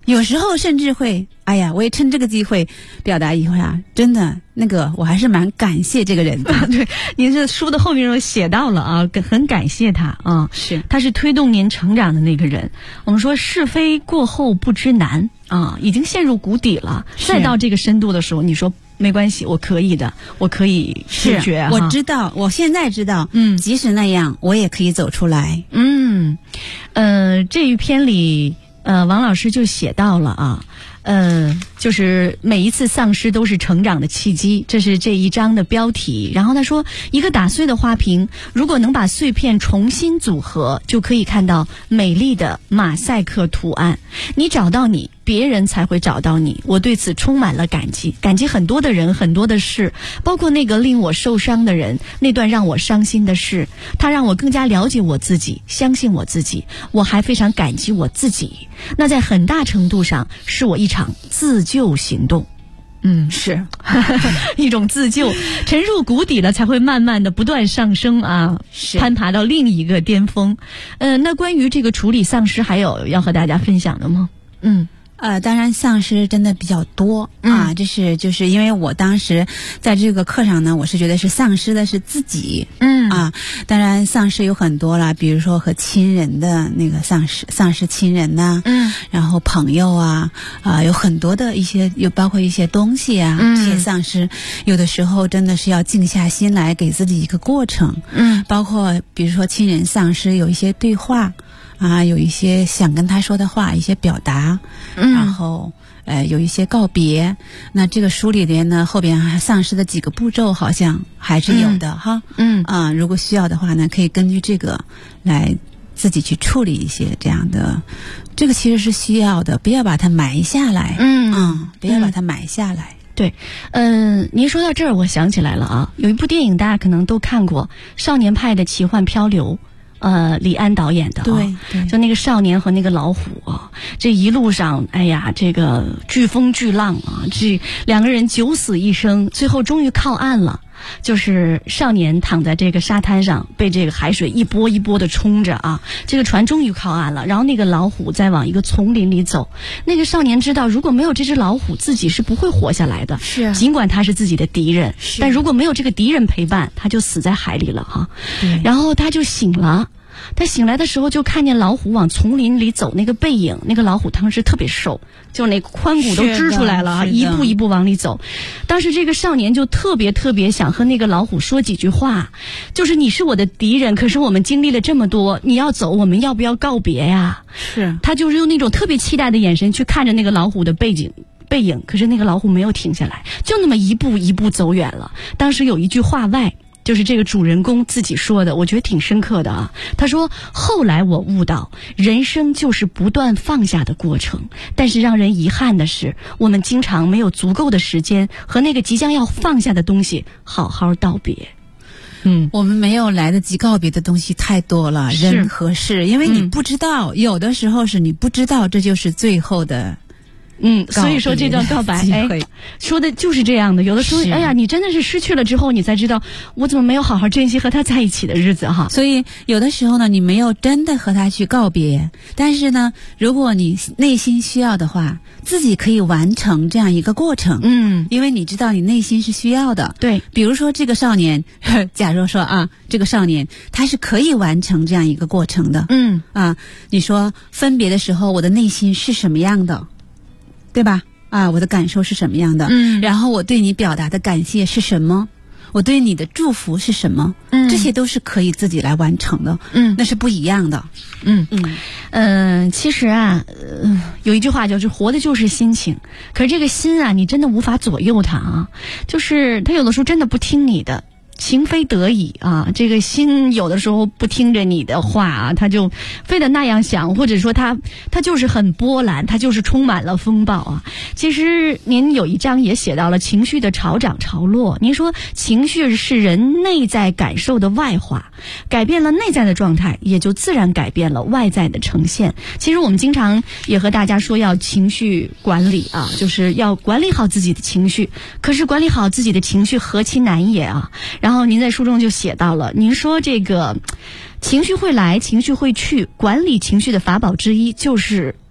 有时候甚至会，哎呀，我也趁这个机会表达一下，真的那个我还是蛮感谢这个人的。 对，您这书的后面有写到了啊，很感谢他啊， 是他是推动您成长的那个人。我们说是非过后不知难啊，已经陷入谷底了，再到这个深度的时候，你说没关系，我可以的，我可以解决。 我知道，我现在知道，即使那样，我也可以走出来。 这一篇里，王老师就写到了啊。就是每一次丧失都是成长的契机，这是这一章的标题。然后他说，一个打碎的花瓶，如果能把碎片重新组合，就可以看到美丽的马赛克图案。你找到你，别人才会找到你。我对此充满了感激，感激很多的人，很多的事，包括那个令我受伤的人，那段让我伤心的事，它让我更加了解我自己，相信我自己。我还非常感激我自己，那在很大程度上是我一场自救行动。 是一种自救，沉入谷底了才会慢慢的不断上升啊，攀爬到另一个巅峰。那关于这个处理丧失还有要和大家分享的吗？ 当然丧失真的比较多啊，就是因为我当时在这个课上呢，我是觉得是丧失的是自己，当然丧失有很多了，比如说和亲人的那个丧失亲人呐，然后朋友啊，有很多的一些，有包括一些东西啊，这些丧失，有的时候真的是要静下心来给自己一个过程，包括比如说亲人丧失，有一些对话。有一些想跟他说的话，一些表达，然后有一些告别。那这个书里边呢，后边还丧失的几个步骤好像还是有的哈。如果需要的话呢，可以根据这个来自己去处理一些这样的。这个其实是需要的，不要把它埋下来。不要把它埋下来。 对，您说到这儿，我想起来了啊，有一部电影大家可能都看过，《少年派的奇幻漂流》。李安导演的， 对， 就那个少年和那个老虎啊，这一路上，哎呀，这个巨风巨浪啊，这两个人九死一生，最后终于靠岸了。就是少年躺在这个沙滩上，被这个海水一波一波的冲着啊，这个船终于靠岸了。然后那个老虎在往一个丛林里走，那个少年知道，如果没有这只老虎，自己是不会活下来的。 是， 尽管他是自己的敌人，但如果没有这个敌人陪伴，他就死在海里了哈。然后他就醒了。他醒来的时候就看见老虎往丛林里走，那个背影，那个老虎当时特别瘦，就那髋骨都支出来了啊，一步一步往里走。当时这个少年就特别想和那个老虎说几句话，就是你是我的敌人，可是我们经历了这么多，你要走，我们要不要告别呀？ 是， 他就是用那种特别期待的眼神去看着那个老虎的背影，可是那个老虎没有停下来，就那么一步一步走远了。当时有一句话外，就是这个主人公自己说的，我觉得挺深刻的啊。他说，后来我悟到，人生就是不断放下的过程，但是让人遗憾的是，我们经常没有足够的时间和那个即将要放下的东西好好道别。 我们没有来得及告别的东西太多了，人和事，因为你不知道，有的时候是你不知道，这就是最后的。 所以说这段告白，说的就是这样的。有的时候，哎呀，你真的是失去了之后，你才知道我怎么没有好好珍惜和他在一起的日子哈。 所以有的时候呢，你没有真的和他去告别，但是呢，如果你内心需要的话，自己可以完成这样一个过程。因为你知道你内心是需要的。 对， 比如说这个少年，假如说啊，这个少年他是可以完成这样一个过程的。你说分别的时候，我的内心是什么样的？对吧？我的感受是什么样的？然后我对你表达的感谢是什么？我对你的祝福是什么？这些都是可以自己来完成的。那是不一样的。 其实啊，有一句话就是活的就是心情，可是这个心啊，你真的无法左右它啊，就是它有的时候真的不听你的。情非得已啊，这个心有的时候不听着你的话啊，他就非得那样想，或者说他就是很波澜，他就是充满了风暴啊。其实您有一章也写到了情绪的潮涨潮落，您说情绪是人内在感受的外化，改变了内在的状态，也就自然改变了外在的呈现。其实我们经常也和大家说要情绪管理啊，就是要管理好自己的情绪，可是管理好自己的情绪何其难也啊。然后您在书中就写到了，您说这个情绪会来，情绪会去，管理情绪的法宝之一就是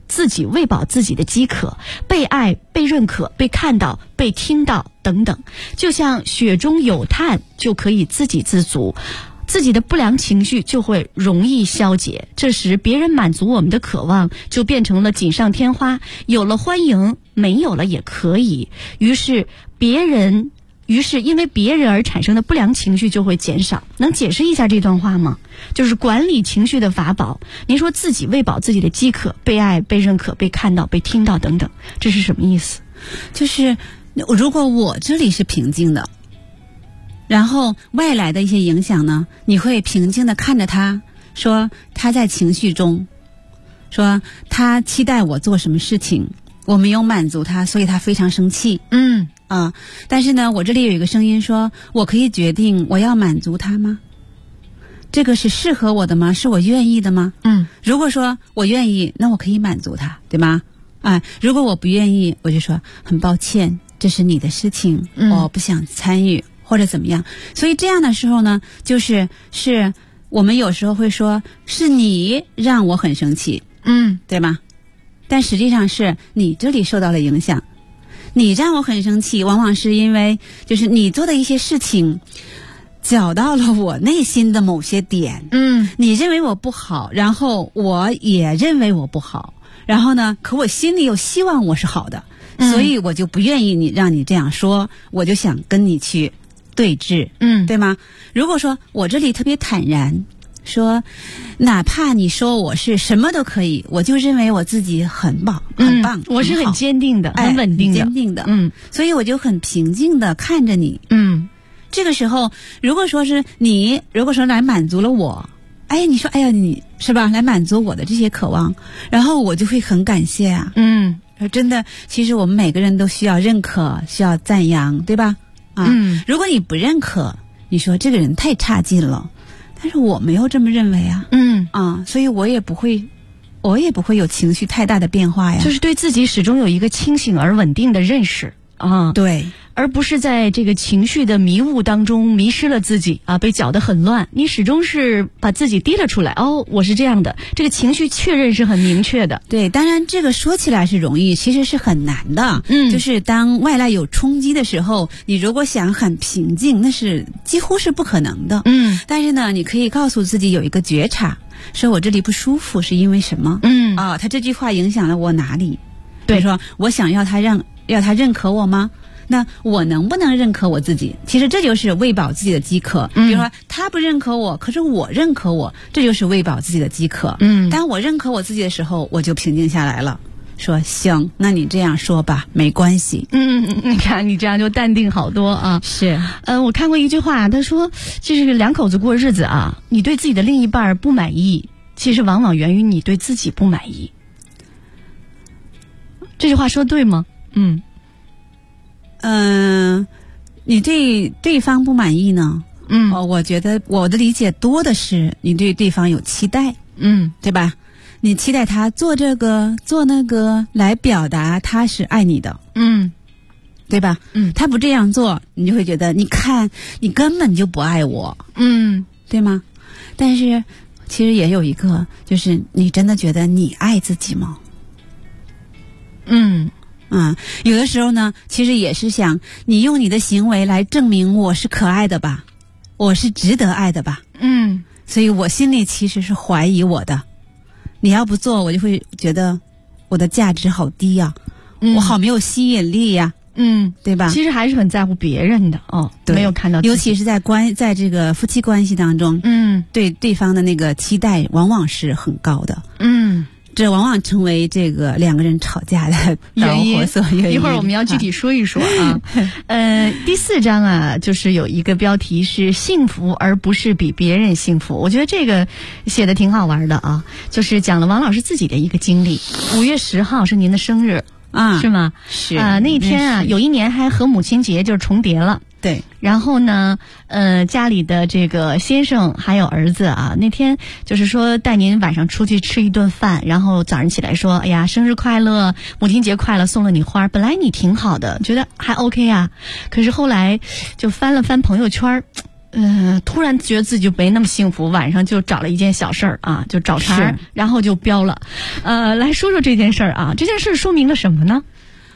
自己喂饱自己的饥渴，被爱、被认可、被看到、被听到等等。就像血中有碳就可以自给自足，自己的不良情绪就会容易消解，这时别人满足我们的渴望就变成了锦上添花，有了欢迎，没有了也可以。于是因为别人而产生的不良情绪就会减少。能解释一下这段话吗？就是管理情绪的法宝。您说自己喂饱自己的饥渴，被爱、被认可、被看到、被听到等等，这是什么意思？ 就是如果我这里是平静的，然后外来的一些影响呢，你会平静的看着他，说他在情绪中，说他期待我做什么事情，我没有满足他，所以他非常生气。但是呢，我这里有一个声音说，我可以决定我要满足他吗？这个是适合我的吗？是我愿意的吗？如果说我愿意，那我可以满足他，对吗？如果我不愿意，我就说很抱歉，这是你的事情，我不想参与或者怎么样。所以这样的时候呢，是我们有时候会说是你让我很生气，对吗？但实际上是你这里受到了影响。你让我很生气，往往是因为就是你做的一些事情搅到了我内心的某些点。你认为我不好，然后我也认为我不好，然后呢，可我心里又希望我是好的，所以我就不愿意让你这样说，我就想跟你去对峙，对吗？如果说我这里特别坦然，说哪怕你说我是什么都可以，我就认为我自己很棒， 我是很坚定的，很稳定的， 坚定的，所以我就很平静的看着你，这个时候，如果说来满足了我，你说你是吧，来满足我的这些渴望，然后我就会很感谢啊，真的，其实我们每个人都需要认可，需要赞扬，对吧？如果你不认可，你说这个人太差劲了。但是我没有这么认为啊，所以我也不会有情绪太大的变化呀。 就是对自己始终有一个清醒而稳定的认识啊， 对， 而不是在这个情绪的迷雾当中迷失了自己啊，被搅得很乱。你始终是把自己提了出来，我是这样的，这个情绪确认是很明确的。 对，当然这个说起来是容易，其实是很难的。就是当外来有冲击的时候，你如果想很平静，那是几乎是不可能的。但是呢，你可以告诉自己有一个觉察，说我这里不舒服是因为什么？他这句话影响了我哪里？对，说我想要他认可我吗？那我能不能认可我自己？其实这就是喂饱自己的饥渴。比如说他不认可我，可是我认可我，这就是喂饱自己的饥渴。当我认可我自己的时候，我就平静下来了，说行，那你这样说吧，没关系。 你看你这样就淡定好多啊。 是， 我看过一句话，他说就是两口子过日子啊，你对自己的另一半不满意，其实往往源于你对自己不满意。这句话说对吗？ 你对对方不满意呢？我觉得我的理解多的是你对对方有期待，对吧？你期待他做这个做那个来表达他是爱你的，对吧？他不这样做，你就会觉得你看你根本就不爱我，对吗？但是其实也有一个，就是你真的觉得你爱自己吗？有的时候呢，其实也是想你用你的行为来证明我是可爱的吧，我是值得爱的吧。所以我心里其实是怀疑我的。你要不做，我就会觉得我的价值好低呀，我好没有吸引力呀，对吧？ 其实还是很在乎别人的没有看到自己， 尤其是在这个夫妻关系当中，对对方的那个期待往往是很高的，这往往成为这个两个人吵架的导火索原因。 一会儿我们要具体说一说啊。第4章啊，就是有一个标题是幸福而不是比别人幸福。我觉得这个写的挺好玩的啊，就是讲了王老师自己的一个经历。5月10号是您的生日是吗？ 是那一天啊，有一年还和母亲节就是重叠了。 对， 然后呢，家里的这个先生还有儿子啊，那天就是说带您晚上出去吃一顿饭，然后早上起来说，哎呀，生日快乐，母亲节快乐，送了你花。本来你挺好的，觉得还 OK 啊，可是后来就翻了翻朋友圈， 突然觉得自己就没那么幸福，晚上就找了一件小事儿啊，就找茬，然后就飙了。来说说这件事儿啊，这件事说明了什么呢？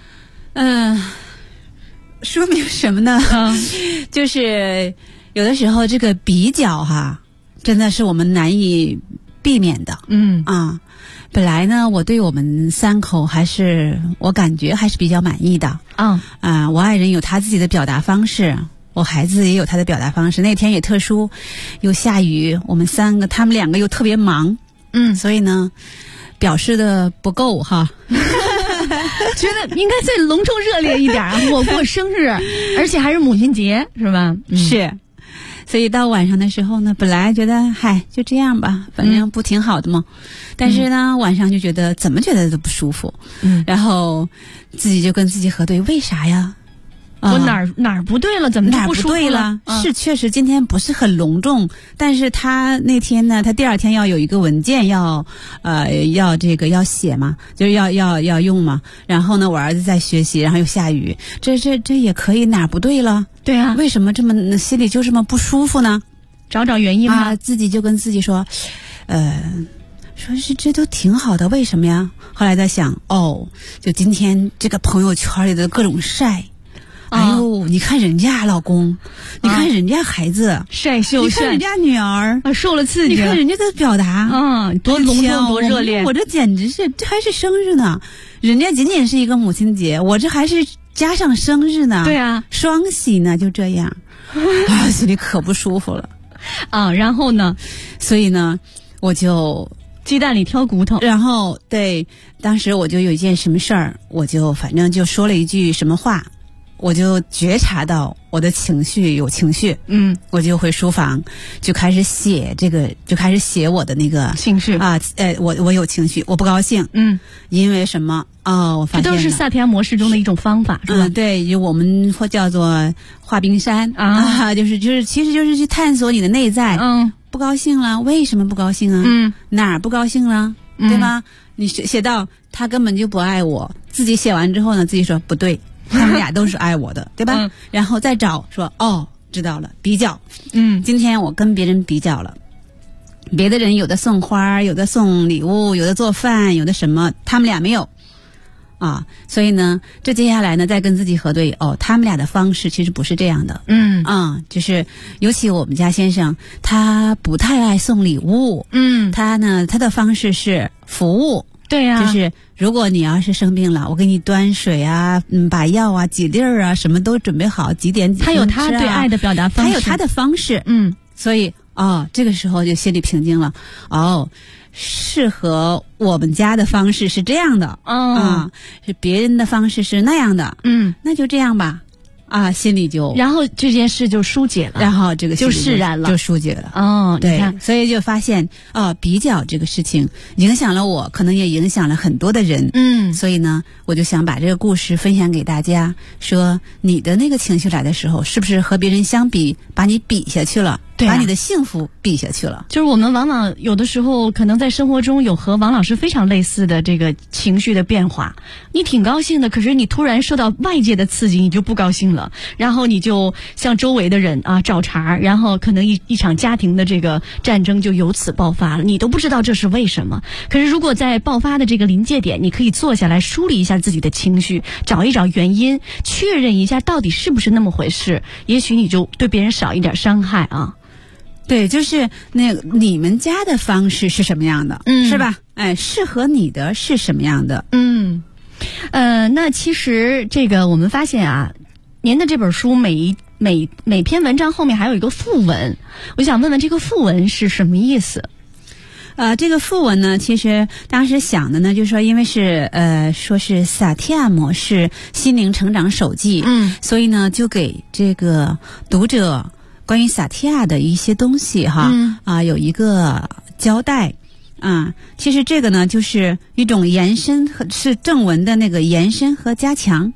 说明什么呢？就是有的时候这个比较哈，真的是我们难以避免的。本来呢，我对我们3口我感觉还是比较满意的。我爱人有他自己的表达方式。我孩子也有他的表达方式，那天也特殊，又下雨，他们2个又特别忙，所以呢，表示的不够哈。 觉得应该再隆重热烈一点啊！我过生日，而且还是母亲节，是吧？ 是。所以到晚上的时候呢，本来觉得就这样吧，反正不挺好的吗？但是呢，晚上就觉得怎么觉得都不舒服。然后自己就跟自己核对，为啥呀？ 我哪儿不对了？怎么不舒服对了？是确实今天不是很隆重，但是他那天呢，他第2天要有一个文件要写嘛，就是要用嘛。然后呢，我儿子在学习，然后又下雨，这也可以，哪儿不对了？ 对啊， 为什么心里就这么不舒服呢？ 找原因嘛。 自己就跟自己说，说是这都挺好的，为什么呀？后来在想，就今天这个朋友圈里的各种晒。哎呦，你看人家老公，你看人家孩子晒秀， 你看人家女儿受了刺激， 你看人家的表达， 多隆重多热烈。 我这简直是，这还是生日呢，人家仅仅是一个母亲节，我这还是加上生日呢。 对啊， 双喜呢，就这样，心里可不舒服了然后呢， 所以呢，我就鸡蛋里挑骨头。 然后对，当时我就有一件什么事儿，我就反正就说了一句什么话。我就觉察到我的有情绪，我就回书房，就开始写我的那个情绪啊，我有情绪，我不高兴，因为什么？我发现这都是萨提亚模式中的一种方法，是吧？ 对，就我们或叫做画冰山就是其实就是去探索你的内在，不高兴了，为什么不高兴啊？哪儿不高兴了，对吧？你写到他根本就不爱我，自己写完之后呢，自己说不对。他们俩都是爱我的，对吧？然后再找说知道了，比较。今天我跟别人比较了，别的人有的送花，有的送礼物，有的做饭，有的什么，他们俩没有所以呢，这接下来呢，再跟自己核对，他们俩的方式其实不是这样的。就是尤其我们家先生，他不太爱送礼物。他的方式是服务。 对呀， 就是如果你要是生病了，我给你端水啊，把药啊、挤粒儿啊，什么都准备好，几点他有他对爱的表达方式， 他有他的方式。所以这个时候就心里平静了。适合我们家的方式是这样的。是别人的方式是那样的。那就这样吧。心里就， 然后这件事就疏解了， 然后这个就释然了， 就疏解了。 对，你看， 所以就发现比较这个事情影响了我，可能也影响了很多的人。所以呢，我就想把这个故事分享给大家，说你的那个情绪来的时候，是不是和别人相比，把你比下去了？把你的幸福比下去了。 就是我们往往有的时候可能在生活中有和王老师非常类似的这个情绪的变化，你挺高兴的，可是你突然受到外界的刺激，你就不高兴了，然后你就向周围的人找茬，然后可能一场家庭的这个战争就由此爆发了，你都不知道这是为什么。可是如果在爆发的这个临界点，你可以坐下来梳理一下自己的情绪，找一找原因，确认一下到底是不是那么回事，也许你就对别人少一点伤害对，就是你们家的方式是什么样的，是吧？适合你的是什么样的？ 那其实这个我们发现您的这本书每篇文章后面还有一个附文，我想问问这个附文是什么意思？ 这个附文呢，其实当时想的呢，就是说，因为是说是萨提亚模式心灵成长手记，所以呢，就给这个读者关于萨提亚的一些东西有一个交代其实这个呢就是一种延伸，是正文的那个延伸和加强。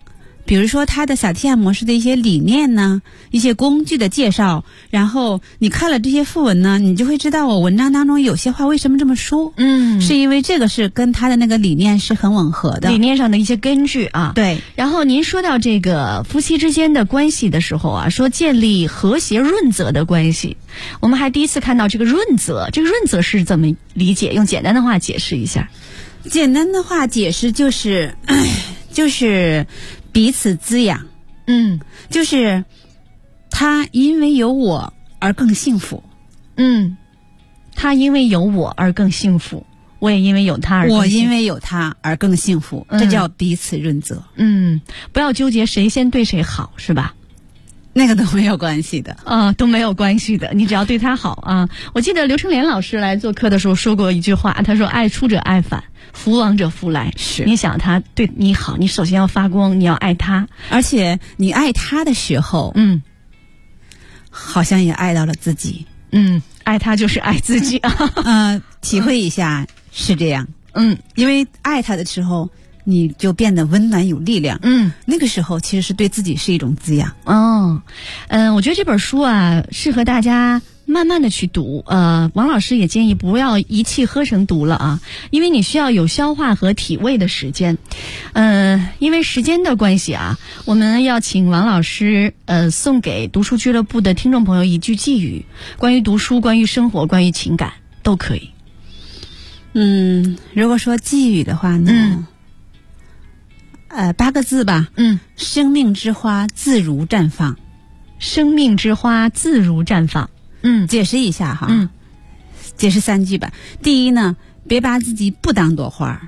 比如说他的萨提亚模式的一些理念呢，一些工具的介绍，然后你看了这些副文呢，你就会知道我文章当中有些话为什么这么说。是因为这个是跟他的那个理念是很吻合的， 理念上的一些根据啊。 对。 然后您说到这个夫妻之间的关系的时候啊，说建立和谐润泽的关系，我们还第一次看到这个润泽，这个润泽是怎么理解？用简单的话解释一下。 简单的话解释就是彼此滋养。就是他因为有我而更幸福。 他因为有我而更幸福，我也因为有他而更幸福， 我因为有他而更幸福，这叫彼此润泽。 不要纠结谁先对谁好，是吧？ 那个都没有关系的都没有关系的，你只要对他好啊。我记得刘成莲老师来做客的时候说过一句话，他说爱出者爱返，福往者福来。 是， 你想他对你好，你首先要发光，你要爱他， 而且你爱他的时候好像也爱到了自己。 爱他就是爱自己啊。 体会一下是这样。因为爱他的时候你就变得温暖有力量。那个时候其实是对自己是一种滋养。 我觉得这本书啊适合大家慢慢的去读。王老师也建议不要一气呵成读了啊，因为你需要有消化和体味的时间。因为时间的关系啊，我们要请王老师送给读书俱乐部的听众朋友一句寄语，关于读书，关于生活，关于情感都可以。 如果说寄语的话呢，8个字吧。生命之花自如绽放。 生命之花自如绽放。 解释一下哈。解释3句吧。第一呢，别把自己不当朵花。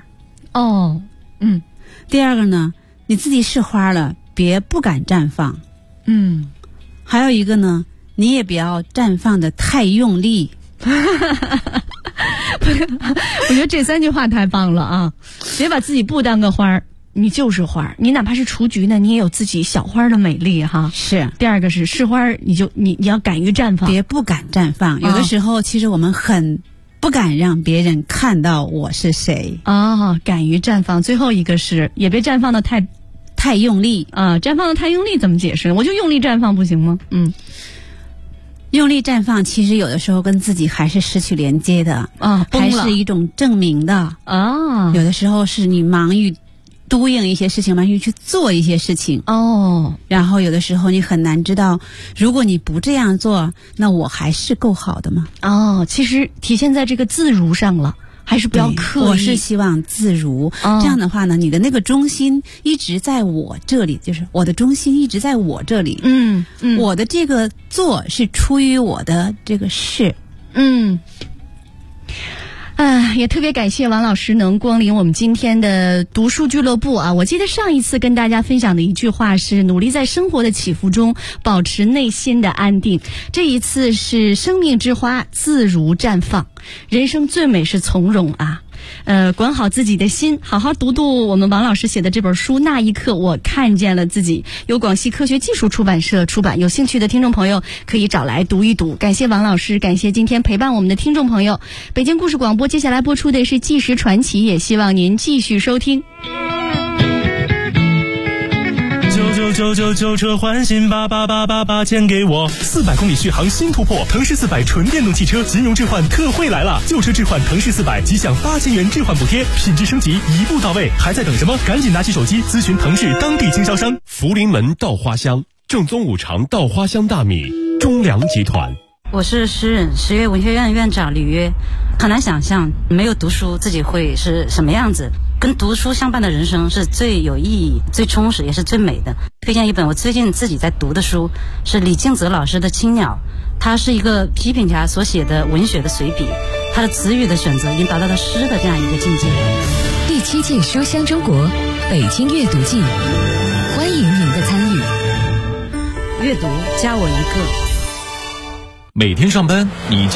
第二个呢，你自己是花了，别不敢绽放。还有一个呢，你也不要绽放的太用力。 我觉得这3句话太棒了啊！别把自己不当个花儿，你就是花儿，你哪怕是雏菊呢，你也有自己小花的美丽哈。 是。 第二个是花儿，你要敢于绽放， 别不敢绽放。有的时候其实我们很不敢让别人看到我是谁。 敢于绽放。最后一个是也别绽放的太用力绽放的太用力怎么解释？我就用力绽放不行吗？ 用力绽放其实有的时候跟自己还是失去连接的还是一种证明的有的时候是你忙于doing一些事情，忙于去做一些事情然后有的时候你很难知道，如果你不这样做，那我还是够好的吗？ 其实体现在这个自如上了，还是不要刻意。 我是希望自如。这样的话呢，你的那个中心一直在我这里，就是我的中心一直在我这里。我的这个做是出于我的这个事。 也特别感谢王老师能光临我们今天的读书俱乐部啊！我记得上一次跟大家分享的一句话是努力在生活的起伏中保持内心的安定，这一次是生命之花自如绽放，人生最美是从容啊！管好自己的心，好好读读我们王老师写的这本书《那一刻我看见了自己》，由广西科学技术出版社出版，有兴趣的听众朋友可以找来读一读。感谢王老师，感谢今天陪伴我们的听众朋友。北京故事广播接下来播出的是纪实传奇，也希望您继续收听。 999车换新88888钱给我，400公里续航新突破，腾势400纯电动汽车金融置换特惠来了，旧车置换腾势400即享8000元置换补贴，品质升级一步到位，还在等什么？赶紧拿起手机咨询腾势当地经销商。 福临门稻花香，正宗五常稻花香大米，中粮集团。 我是诗人，10月文学院院长李约。很难想象没有读书自己会是什么样子，跟读书相伴的人生是最有意义、最充实也是最美的。推荐一本我最近自己在读的书，是李敬泽老师的《青鸟》，他是一个批评家所写的文学的随笔，他的词语的选择已经达到了诗的这样一个境界。 第7届书香中国北京阅读季，欢迎您的参与。 阅读加我一个。 每天上班你